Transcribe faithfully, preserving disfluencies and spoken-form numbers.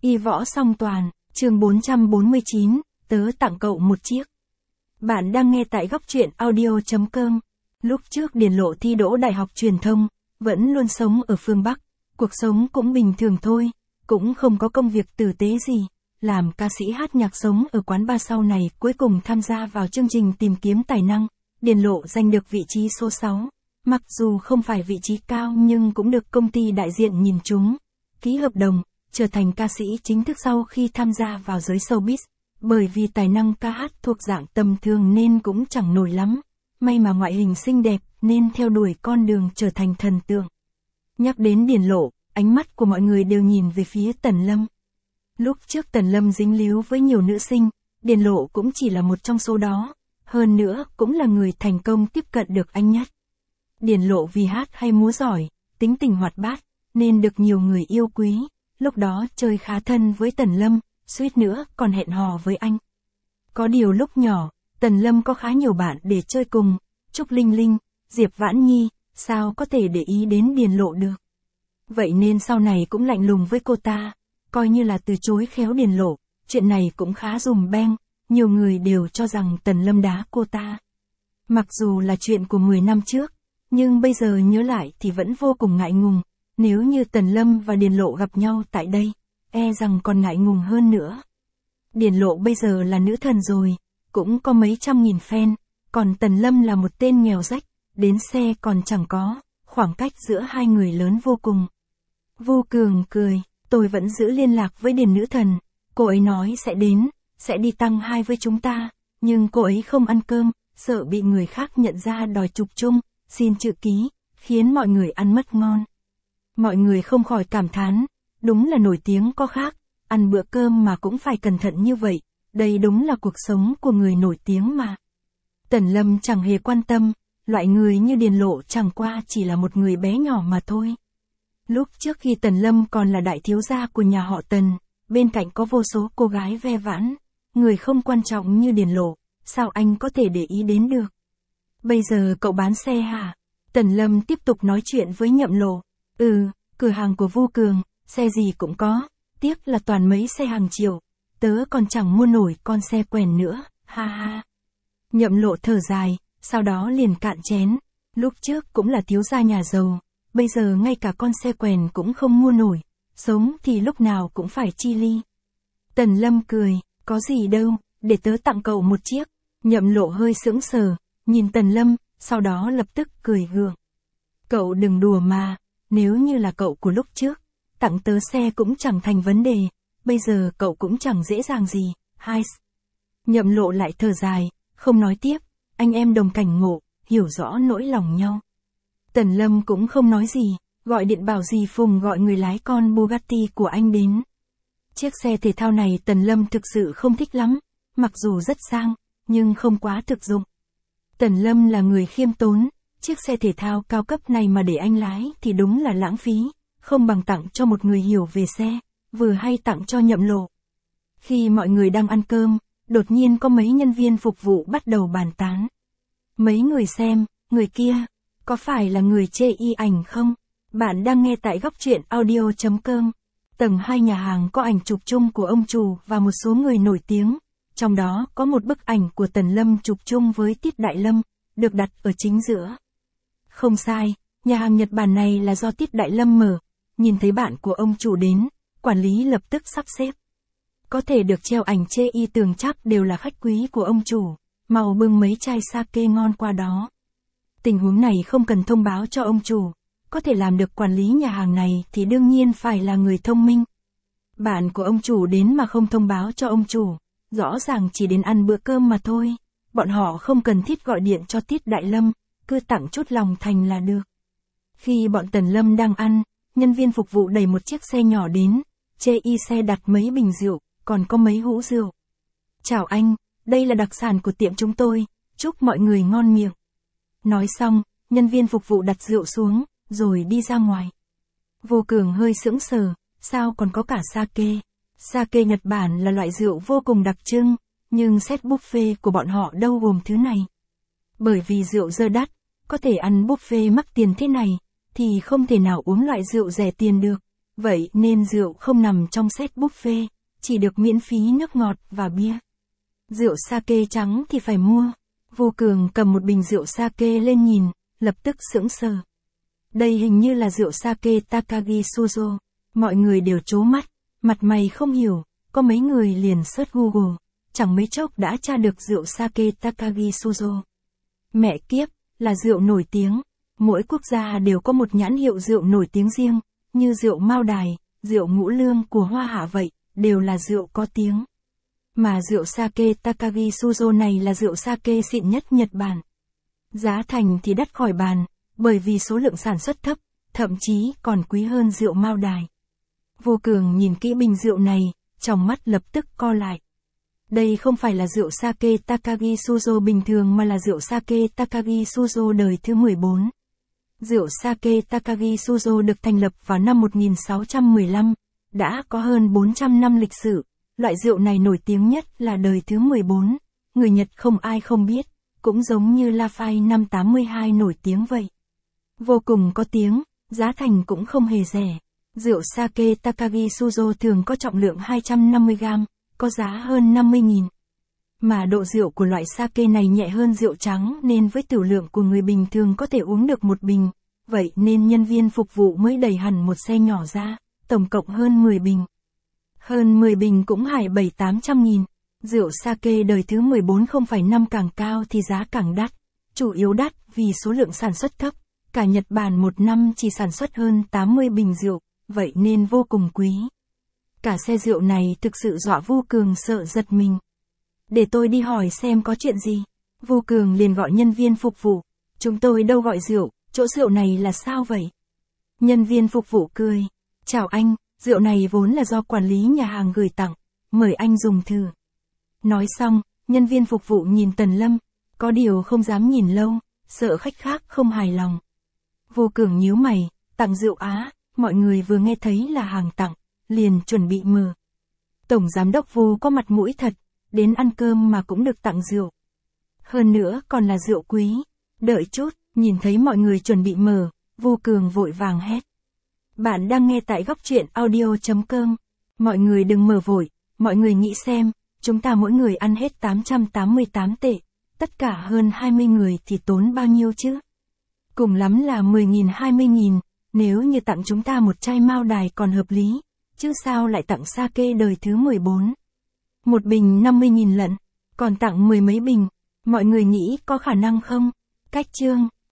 Y võ song toàn, chương bốn trăm bốn mươi chín, tớ tặng cậu một chiếc. Bạn đang nghe tại góc truyện audio chấm com. Lúc trước Điền Lộ thi đỗ đại học truyền thông, vẫn luôn sống ở phương Bắc, cuộc sống cũng bình thường thôi, cũng không có công việc tử tế gì, làm ca sĩ hát nhạc sống ở quán bar. Sau này cuối cùng tham gia vào chương trình tìm kiếm tài năng, Điền Lộ giành được vị trí số sáu, mặc dù không phải vị trí cao nhưng cũng được công ty đại diện nhìn trúng, ký hợp đồng, trở thành ca sĩ chính thức sau khi tham gia vào giới showbiz. Bởi vì tài năng ca hát thuộc dạng tầm thường nên cũng chẳng nổi lắm, may mà ngoại hình xinh đẹp nên theo đuổi con đường trở thành thần tượng. Nhắc đến Điền Lộ, ánh mắt của mọi người đều nhìn về phía Tần Lâm. Lúc trước Tần Lâm dính líu với nhiều nữ sinh, Điền Lộ cũng chỉ là một trong số đó, hơn nữa cũng là người thành công tiếp cận được anh nhất. Điền Lộ vì hát hay múa giỏi, tính tình hoạt bát, nên được nhiều người yêu quý, lúc đó chơi khá thân với Tần Lâm, suýt nữa còn hẹn hò với anh. Có điều lúc nhỏ, Tần Lâm có khá nhiều bạn để chơi cùng, Trúc Linh Linh, Diệp Vãn Nhi, sao có thể để ý đến Điền Lộ được. Vậy nên sau này cũng lạnh lùng với cô ta, coi như là từ chối khéo Điền Lộ, chuyện này cũng khá dùm beng, nhiều người đều cho rằng Tần Lâm đá cô ta. Mặc dù là chuyện của mười năm trước, nhưng bây giờ nhớ lại thì vẫn vô cùng ngại ngùng, nếu như Tần Lâm và Điền Lộ gặp nhau tại đây, e rằng còn ngại ngùng hơn nữa. Điền Lộ bây giờ là nữ thần rồi, cũng có mấy trăm nghìn fan, còn Tần Lâm là một tên nghèo rách, đến xe còn chẳng có, khoảng cách giữa hai người lớn vô cùng. Vô Cường cười, tôi vẫn giữ liên lạc với Điền nữ thần, cô ấy nói sẽ đến, sẽ đi tăng hai với chúng ta, nhưng cô ấy không ăn cơm, sợ bị người khác nhận ra đòi chụp chung, xin chữ ký, khiến mọi người ăn mất ngon. Mọi người không khỏi cảm thán, đúng là nổi tiếng có khác, ăn bữa cơm mà cũng phải cẩn thận như vậy, đây đúng là cuộc sống của người nổi tiếng mà. Tần Lâm chẳng hề quan tâm, loại người như Điền Lộ chẳng qua chỉ là một người bé nhỏ mà thôi. Lúc trước khi Tần Lâm còn là đại thiếu gia của nhà họ Tần, bên cạnh có vô số cô gái ve vãn, người không quan trọng như Điền Lộ, sao anh có thể để ý đến được. Bây giờ cậu bán xe hả? Tần Lâm tiếp tục nói chuyện với Nhậm Lộ. Ừ, cửa hàng của Vô Cường, xe gì cũng có, tiếc là toàn mấy xe hàng triệu, tớ còn chẳng mua nổi con xe quèn nữa, ha ha. Nhậm Lộ thở dài, sau đó liền cạn chén, lúc trước cũng là thiếu gia nhà giàu, bây giờ ngay cả con xe quèn cũng không mua nổi, sống thì lúc nào cũng phải chi ly. Tần Lâm cười, có gì đâu, để tớ tặng cậu một chiếc. Nhậm Lộ hơi sững sờ, nhìn Tần Lâm, sau đó lập tức cười gượng. Cậu đừng đùa mà, nếu như là cậu của lúc trước, tặng tớ xe cũng chẳng thành vấn đề, bây giờ cậu cũng chẳng dễ dàng gì, hai. Nhậm Lộ lại thở dài, không nói tiếp, anh em đồng cảnh ngộ, hiểu rõ nỗi lòng nhau. Tần Lâm cũng không nói gì, gọi điện bảo dì Phùng gọi người lái con Bugatti của anh đến. Chiếc xe thể thao này Tần Lâm thực sự không thích lắm, mặc dù rất sang, nhưng không quá thực dụng. Tần Lâm là người khiêm tốn, chiếc xe thể thao cao cấp này mà để anh lái thì đúng là lãng phí, không bằng tặng cho một người hiểu về xe, vừa hay tặng cho Nhậm Lộ. Khi mọi người đang ăn cơm, đột nhiên có mấy nhân viên phục vụ bắt đầu bàn tán. Mấy người xem, người kia, có phải là người chê y ảnh không? Bạn đang nghe tại góc truyện audio chấm com. Tầng hai nhà hàng có ảnh chụp chung của ông chủ và một số người nổi tiếng, trong đó có một bức ảnh của Tần Lâm chụp chung với Tiết Đại Lâm, được đặt ở chính giữa. Không sai, nhà hàng Nhật Bản này là do Tiết Đại Lâm mở, nhìn thấy bạn của ông chủ đến, quản lý lập tức sắp xếp. Có thể được treo ảnh chê y tường chắc đều là khách quý của ông chủ, mau bưng mấy chai sake ngon qua đó. Tình huống này không cần thông báo cho ông chủ, có thể làm được quản lý nhà hàng này thì đương nhiên phải là người thông minh. Bạn của ông chủ đến mà không thông báo cho ông chủ, rõ ràng chỉ đến ăn bữa cơm mà thôi, bọn họ không cần thiết gọi điện cho Tiết Đại Lâm, cứ tặng chút lòng thành là được. Khi bọn Tần Lâm đang ăn, nhân viên phục vụ đẩy một chiếc xe nhỏ đến, chê y xe đặt mấy bình rượu, còn có mấy hũ rượu. Chào anh, đây là đặc sản của tiệm chúng tôi, chúc mọi người ngon miệng. Nói xong, nhân viên phục vụ đặt rượu xuống, rồi đi ra ngoài. Vô Cường hơi sững sờ, sao còn có cả sake. Sake Nhật Bản là loại rượu vô cùng đặc trưng, nhưng set buffet của bọn họ đâu gồm thứ này. Bởi vì rượu dơ đắt, có thể ăn buffet mắc tiền thế này, thì không thể nào uống loại rượu rẻ tiền được. vậy nên rượu không nằm trong set buffet, chỉ được miễn phí nước ngọt và bia. Rượu sake trắng thì phải mua. Vô Cường cầm một bình rượu sake lên nhìn, lập tức sững sờ. Đây hình như là rượu sake Takagi Suzo. Mọi người đều trố mắt, mặt mày không hiểu, có mấy người liền search Google, chẳng mấy chốc đã tra được rượu sake Takagi Suzo. Mẹ kiếp, là rượu nổi tiếng. Mỗi quốc gia đều có một nhãn hiệu rượu nổi tiếng riêng, như rượu Mao Đài, rượu Ngũ Lương của Hoa Hạ vậy, đều là rượu có tiếng. Mà rượu sake Takagi Suzo này là rượu sake xịn nhất Nhật Bản. Giá thành thì đắt khỏi bàn, bởi vì số lượng sản xuất thấp, thậm chí còn quý hơn rượu Mao Đài. Vô Cường nhìn kỹ bình rượu này, trong mắt lập tức co lại. Đây không phải là rượu sake Takagi Suzo bình thường mà là rượu sake Takagi Suzo đời thứ mười bốn. Rượu sake Takagi Suzo được thành lập vào năm một nghìn sáu trăm mười lăm, đã có hơn bốn trăm năm lịch sử. Loại rượu này nổi tiếng nhất là đời thứ mười bốn, người Nhật không ai không biết, cũng giống như Lafite năm tám mươi hai nổi tiếng vậy. Vô cùng có tiếng, giá thành cũng không hề rẻ. Rượu sake Takagi Suzo thường có trọng lượng hai trăm năm mươi gam, có giá hơn năm mươi nghìn. Mà độ rượu của loại sake này nhẹ hơn rượu trắng nên với tiểu lượng của người bình thường có thể uống được một bình, vậy nên nhân viên phục vụ mới đẩy hẳn một xe nhỏ ra, tổng cộng hơn mười bình. Hơn mười bình cũng hại bảy tám trăm nghìn. Rượu sake đời thứ mười bốn không phải năm càng cao thì giá càng đắt, chủ yếu đắt vì số lượng sản xuất thấp, cả Nhật Bản một năm chỉ sản xuất hơn tám mươi bình rượu, vậy nên vô cùng quý. Cả xe rượu này thực sự dọa Vô Cường sợ giật mình. Để tôi đi hỏi xem có chuyện gì. Vô Cường liền gọi nhân viên phục vụ. Chúng tôi đâu gọi rượu, chỗ rượu này là sao vậy? Nhân viên phục vụ cười. Chào anh, rượu này vốn là do quản lý nhà hàng gửi tặng, mời anh dùng thử. Nói xong, nhân viên phục vụ nhìn Tần Lâm, có điều không dám nhìn lâu, sợ khách khác không hài lòng. Vô Cường nhíu mày, tặng rượu á, mọi người vừa nghe thấy là hàng tặng, liền chuẩn bị mở. Tổng giám đốc Vô có mặt mũi thật, đến ăn cơm mà cũng được tặng rượu. Hơn nữa còn là rượu quý. Đợi chút, nhìn thấy mọi người chuẩn bị mở, Vô Cường vội vàng hét. Bạn đang nghe tại góc truyện audio chấm com. Mọi người đừng mở vội, mọi người nghĩ xem, chúng ta mỗi người ăn hết tám trăm tám mươi tám tệ, tất cả hơn hai mươi người thì tốn bao nhiêu chứ? Cùng lắm là mười nghìn hai mươi nghìn, nếu như tặng chúng ta một chai Mao Đài còn hợp lý, chứ sao lại tặng sake đời thứ mười bốn. Một bình năm mươi nghìn lận, còn tặng mười mấy bình, mọi người nghĩ có khả năng không? Cách chương